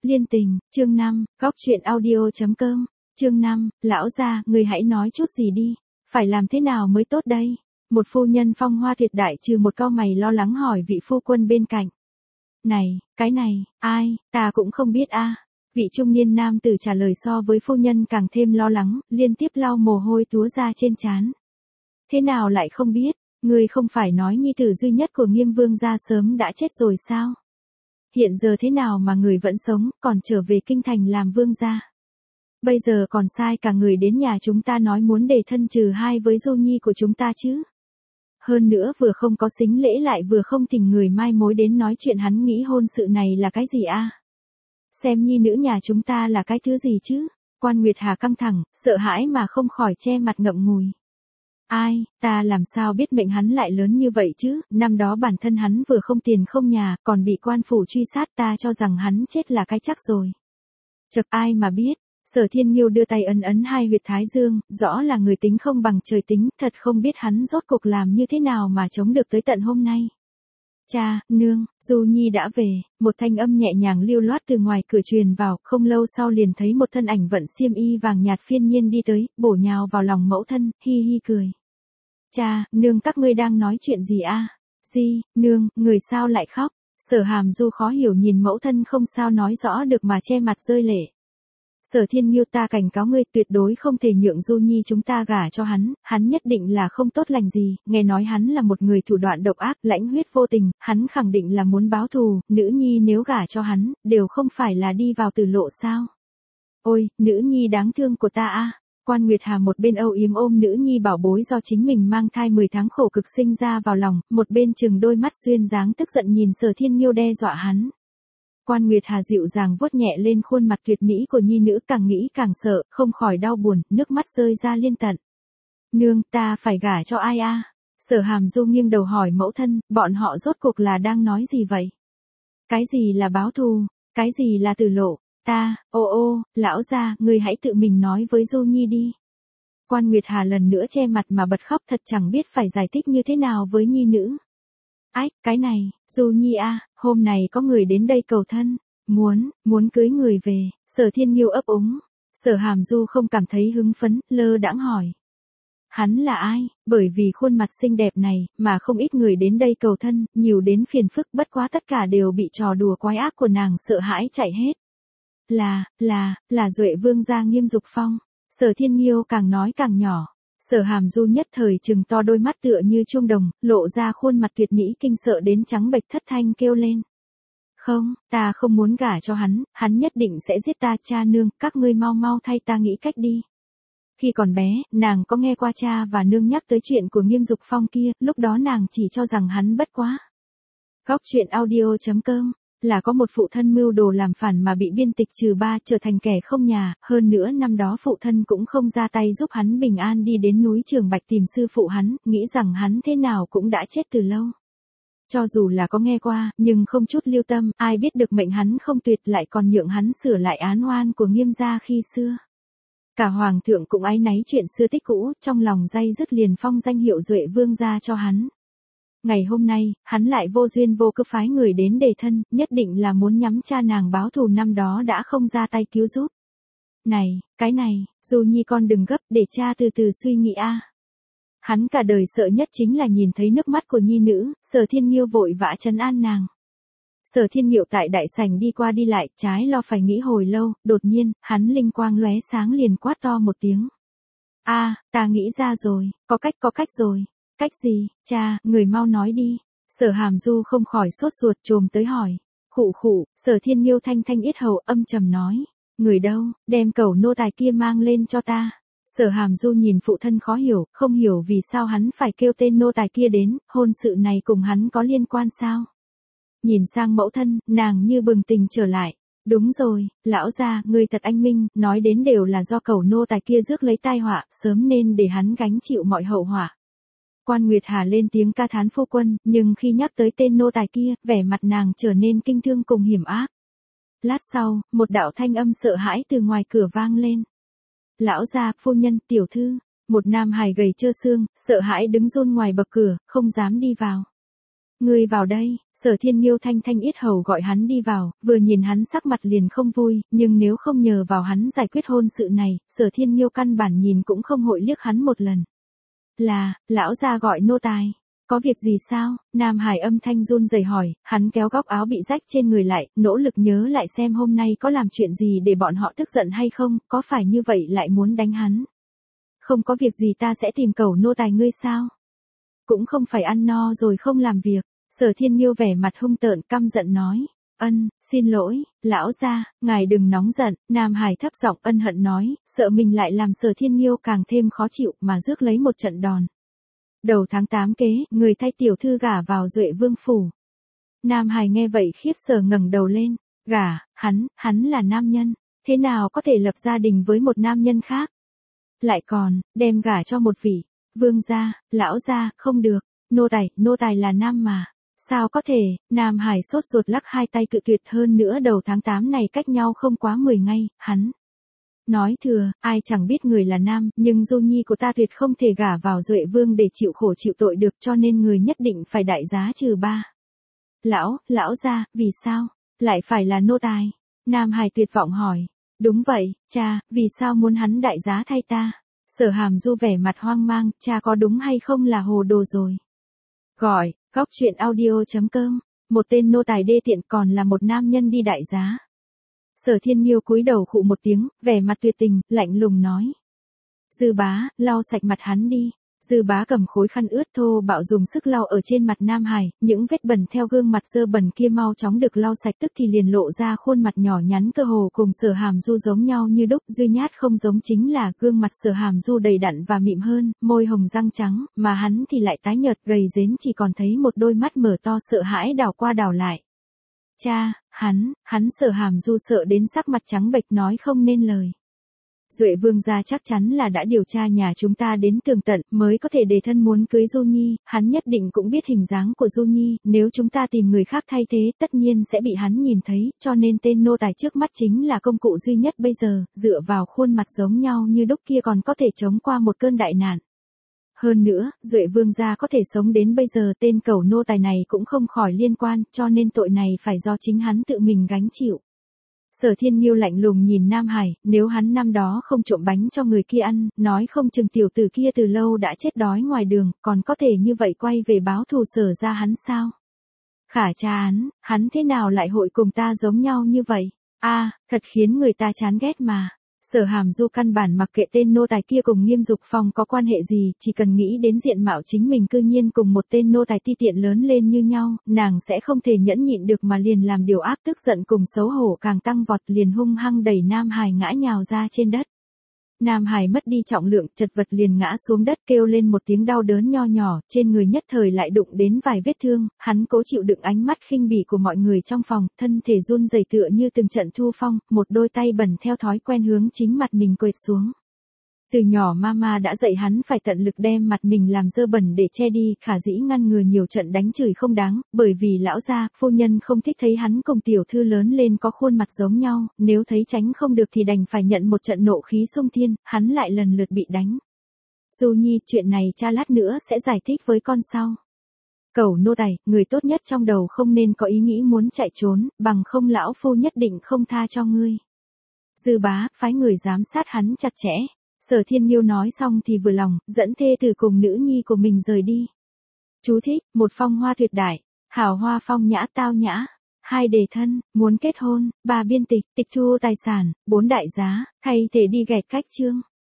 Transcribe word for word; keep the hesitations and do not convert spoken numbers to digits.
Liên tình, chương năm, góc truyện audio.com, chương năm, lão gia, người hãy nói chút gì đi, phải làm thế nào mới tốt đây? Một phu nhân phong hoa tuyệt đại trừ một cau mày lo lắng hỏi vị phu quân bên cạnh. Này, cái này, ai, ta cũng không biết a. Vị trung niên nam tử trả lời so với phu nhân càng thêm lo lắng, liên tiếp lau mồ hôi túa ra trên trán. Thế nào lại không biết, người không phải nói nhi tử duy nhất của Nghiêm vương gia sớm đã chết rồi sao? Hiện giờ thế nào mà người vẫn sống, còn trở về kinh thành làm vương gia? Bây giờ còn sai cả người đến nhà chúng ta nói muốn đề thân trừ hai với Du Nhi của chúng ta chứ? Hơn nữa vừa không có sính lễ lại vừa không thỉnh người mai mối đến nói chuyện hắn nghĩ hôn sự này là cái gì a? Xem nhi nữ nhà chúng ta là cái thứ gì chứ? Quan Nguyệt Hà căng thẳng, sợ hãi mà không khỏi che mặt ngậm ngùi. Ai, ta làm sao biết mệnh hắn lại lớn như vậy chứ, năm đó bản thân hắn vừa không tiền không nhà, còn bị quan phủ truy sát, ta cho rằng hắn chết là cái chắc rồi. Chật, ai mà biết. Sở Thiên Nhiêu đưa tay ấn ấn hai huyệt thái dương, rõ là người tính không bằng trời tính, thật không biết hắn rốt cuộc làm như thế nào mà chống được tới tận hôm nay. Cha, nương, Du Nhi đã về, một thanh âm nhẹ nhàng lưu loát từ ngoài cửa truyền vào, không lâu sau liền thấy một thân ảnh vận xiêm y vàng nhạt phiên nhiên đi tới, bổ nhào vào lòng mẫu thân, hi hi cười. Cha, nương các ngươi đang nói chuyện gì a? À? Di, nương, người sao lại khóc? Sở Hàm Du khó hiểu nhìn mẫu thân không sao nói rõ được mà che mặt rơi lệ. Sở Thiên Nhiêu, ta cảnh cáo ngươi tuyệt đối không thể nhượng Du Nhi chúng ta gả cho hắn, hắn nhất định là không tốt lành gì, nghe nói hắn là một người thủ đoạn độc ác, lãnh huyết vô tình, hắn khẳng định là muốn báo thù, nữ nhi nếu gả cho hắn, đều không phải là đi vào tử lộ sao. Ôi, nữ nhi đáng thương của ta a. Quan Nguyệt Hà một bên âu yếm ôm nữ nhi bảo bối do chính mình mang thai mười tháng khổ cực sinh ra vào lòng, một bên trừng đôi mắt duyên dáng tức giận nhìn Sở Thiên Nhiêu đe dọa hắn. Quan Nguyệt Hà dịu dàng vuốt nhẹ lên khuôn mặt tuyệt mỹ của nhi nữ, càng nghĩ càng sợ, không khỏi đau buồn, nước mắt rơi ra liên tận. Nương, ta phải gả cho ai a? Sở Hàm Du nghiêng đầu hỏi mẫu thân, bọn họ rốt cuộc là đang nói gì vậy? Cái gì là báo thù? Cái gì là tử lộ? Ta, ô ô, lão gia, người hãy tự mình nói với Du Nhi đi. Quan Nguyệt Hà lần nữa che mặt mà bật khóc, thật chẳng biết phải giải thích như thế nào với nhi nữ. Ách, cái này, Du Nhi a, à, hôm này có người đến đây cầu thân, muốn, muốn cưới người về. Sở Thiên Nhiêu ấp úng. Sở Hàm Du không cảm thấy hứng phấn, lơ đãng hỏi. Hắn là ai? Bởi vì khuôn mặt xinh đẹp này, mà không ít người đến đây cầu thân, nhiều đến phiền phức, bất quá tất cả đều bị trò đùa quái ác của nàng sợ hãi chạy hết. Là, là, là Duệ vương gia Nghiêm Dục Phong. Sở Thiên Nhiêu càng nói càng nhỏ. Sở Hàm Du nhất thời trừng to đôi mắt tựa như chuông đồng, lộ ra khuôn mặt tuyệt mỹ kinh sợ đến trắng bệch, thất thanh kêu lên. Không, ta không muốn gả cho hắn, hắn nhất định sẽ giết ta. Cha nương, các ngươi mau mau thay ta nghĩ cách đi. Khi còn bé, nàng có nghe qua cha và nương nhắc tới chuyện của Nghiêm Dục Phong kia, lúc đó nàng chỉ cho rằng hắn bất quá. Góc truyện audio.com là có một phụ thân mưu đồ làm phản mà bị biên tịch trừ ba, trở thành kẻ không nhà, hơn nữa năm đó phụ thân cũng không ra tay giúp hắn bình an đi đến núi Trường Bạch tìm sư phụ hắn, nghĩ rằng hắn thế nào cũng đã chết từ lâu. Cho dù là có nghe qua, nhưng không chút lưu tâm, ai biết được mệnh hắn không tuyệt lại còn nhượng hắn sửa lại án oan của Nghiêm gia khi xưa. Cả hoàng thượng cũng áy náy chuyện xưa tích cũ, trong lòng day dứt liền phong danh hiệu Duệ vương gia cho hắn. Ngày hôm nay, hắn lại vô duyên vô cớ phái người đến đề thân, nhất định là muốn nhắm cha nàng báo thù năm đó đã không ra tay cứu giúp. Này, cái này, Du Nhi con đừng gấp, để cha từ từ suy nghĩ a. Hắn cả đời sợ nhất chính là nhìn thấy nước mắt của nhi nữ. Sở Thiên Nhiêu vội vã trấn an nàng. Sở Thiên Nhiêu tại đại sảnh đi qua đi lại, trái lo phải nghĩ hồi lâu, đột nhiên, hắn linh quang lóe sáng liền quát to một tiếng. A, ta nghĩ ra rồi, có cách có cách rồi. Cách gì, cha, người mau nói đi. Sở Hàm Du không khỏi sốt ruột trồm tới hỏi. Khụ khụ, Sở Thiên Nhiêu thanh thanh yết hầu âm trầm nói. Người đâu, đem cẩu nô tài kia mang lên cho ta. Sở Hàm Du nhìn phụ thân khó hiểu, không hiểu vì sao hắn phải kêu tên nô tài kia đến, hôn sự này cùng hắn có liên quan sao? Nhìn sang mẫu thân, nàng như bừng tỉnh trở lại. Đúng rồi, lão gia, người thật anh minh, nói đến đều là do cẩu nô tài kia rước lấy tai họa, sớm nên để hắn gánh chịu mọi hậu họa. Quan Nguyệt Hà lên tiếng ca thán phu quân, nhưng khi nhắc tới tên nô tài kia, vẻ mặt nàng trở nên kinh thương cùng hiểm ác. Lát sau, một đạo thanh âm sợ hãi từ ngoài cửa vang lên. Lão gia, phu nhân, tiểu thư, một nam hài gầy trơ xương, sợ hãi đứng run ngoài bậc cửa, không dám đi vào. Ngươi vào đây, Sở Thiên Nhiêu thanh thanh yết hầu gọi hắn đi vào, vừa nhìn hắn sắc mặt liền không vui, nhưng nếu không nhờ vào hắn giải quyết hôn sự này, Sở Thiên Nhiêu căn bản nhìn cũng không hội liếc hắn một lần. Là, lão gia gọi nô tài. Có việc gì sao? Nam Hải âm thanh run rẩy hỏi, hắn kéo góc áo bị rách trên người lại, nỗ lực nhớ lại xem hôm nay có làm chuyện gì để bọn họ tức giận hay không, có phải như vậy lại muốn đánh hắn. Không có việc gì ta sẽ tìm cẩu nô tài ngươi sao? Cũng không phải ăn no rồi không làm việc. Sở Thiên Nhiêu vẻ mặt hung tợn căm giận nói. Ân, xin lỗi, lão gia, ngài đừng nóng giận. Nam Hải thấp giọng ân hận nói, sợ mình lại làm Sở Thiên Nhiêu càng thêm khó chịu mà rước lấy một trận đòn. Đầu tháng tám kế, người thay tiểu thư gả vào Duệ Vương phủ. Nam Hải nghe vậy khiếp sợ ngẩng đầu lên. Gả, hắn, hắn là nam nhân, thế nào có thể lập gia đình với một nam nhân khác? Lại còn, đem gả cho một vị vương gia, lão gia, không được, nô tài, nô tài là nam mà. Sao có thể? Nam Hải sốt ruột lắc hai tay cự tuyệt, hơn nữa đầu tháng tám này cách nhau không quá mười ngày, hắn nói thừa, ai chẳng biết người là nam, nhưng Du Nhi của ta tuyệt không thể gả vào Duệ Vương để chịu khổ chịu tội được, cho nên người nhất định phải đại giá trừ ba. Lão, lão gia, vì sao? Lại phải là nô tài? Nam Hải tuyệt vọng hỏi. Đúng vậy, cha, vì sao muốn hắn đại giá thay ta? Sở Hàm Du vẻ mặt hoang mang, cha có đúng hay không là hồ đồ rồi. Gọi, góc chuyện audio chấm com, một tên nô tài đê tiện còn là một nam nhân đi đại giá. Sở Thiên Nhiêu cúi đầu khụ một tiếng, vẻ mặt tuyệt tình, lạnh lùng nói. Dư bá, lau sạch mặt hắn đi. Dư bá cầm khối khăn ướt thô bạo dùng sức lau ở trên mặt Nam Hải, những vết bẩn theo gương mặt dơ bẩn kia mau chóng được lau sạch, tức thì liền lộ ra khuôn mặt nhỏ nhắn cơ hồ cùng Sở Hàm Du giống nhau như đúc, duy nhất không giống chính là gương mặt Sở Hàm Du đầy đặn và mịn hơn, môi hồng răng trắng, mà hắn thì lại tái nhợt gầy rến, chỉ còn thấy một đôi mắt mở to sợ hãi đảo qua đảo lại. Cha, hắn, hắn Sở Hàm Du sợ đến sắc mặt trắng bệch nói không nên lời. Duệ Vương gia chắc chắn là đã điều tra nhà chúng ta đến tường tận, mới có thể đề thân muốn cưới Du Nhi, hắn nhất định cũng biết hình dáng của Du Nhi, nếu chúng ta tìm người khác thay thế, tất nhiên sẽ bị hắn nhìn thấy, cho nên tên nô tài trước mắt chính là công cụ duy nhất bây giờ, dựa vào khuôn mặt giống nhau như đúc kia còn có thể chống qua một cơn đại nạn. Hơn nữa, Duệ Vương gia có thể sống đến bây giờ, tên cẩu nô tài này cũng không khỏi liên quan, cho nên tội này phải do chính hắn tự mình gánh chịu. Sở Thiên Nhiêu lạnh lùng nhìn Nam Hải, nếu hắn năm đó không trộm bánh cho người kia ăn, nói không chừng tiểu tử kia từ lâu đã chết đói ngoài đường, còn có thể như vậy quay về báo thù Sở ra hắn sao? Khả cha hắn, hắn thế nào lại hội cùng ta giống nhau như vậy? A, thật khiến người ta chán ghét mà. Sở Hàm Du căn bản mặc kệ tên nô tài kia cùng Nghiêm Dục Phong có quan hệ gì, chỉ cần nghĩ đến diện mạo chính mình cư nhiên cùng một tên nô tài ti tiện lớn lên như nhau, nàng sẽ không thể nhẫn nhịn được mà liền làm điều ác, tức giận cùng xấu hổ càng tăng vọt, liền hung hăng đẩy Nam Hải ngã nhào ra trên đất. Nam Hải mất đi trọng lượng, chật vật liền ngã xuống đất kêu lên một tiếng đau đớn nho nhỏ, trên người nhất thời lại đụng đến vài vết thương, hắn cố chịu đựng ánh mắt khinh bỉ của mọi người trong phòng, thân thể run rẩy tựa như từng trận thu phong, một đôi tay bẩn theo thói quen hướng chính mặt mình quệt xuống. Từ nhỏ mama đã dạy hắn phải tận lực đem mặt mình làm dơ bẩn để che đi, khả dĩ ngăn ngừa nhiều trận đánh chửi không đáng, bởi vì lão gia, phu nhân không thích thấy hắn cùng tiểu thư lớn lên có khuôn mặt giống nhau, nếu thấy tránh không được thì đành phải nhận một trận nộ khí xung thiên, hắn lại lần lượt bị đánh. Du Nhi, chuyện này cha lát nữa sẽ giải thích với con sau. Cẩu nô tài, người tốt nhất trong đầu không nên có ý nghĩ muốn chạy trốn, bằng không lão phu nhất định không tha cho ngươi. Dư bá, phái người giám sát hắn chặt chẽ. Sở Thiên Nhiêu nói xong thì vừa lòng, dẫn thê tử cùng nữ nhi của mình rời đi. Chú thích, một phong hoa tuyệt đại, hào hoa phong nhã tao nhã, hai đề thân, muốn kết hôn, ba biên tịch, tịch thu tài sản, bốn đại giá, thay thể đi gạch cách chương.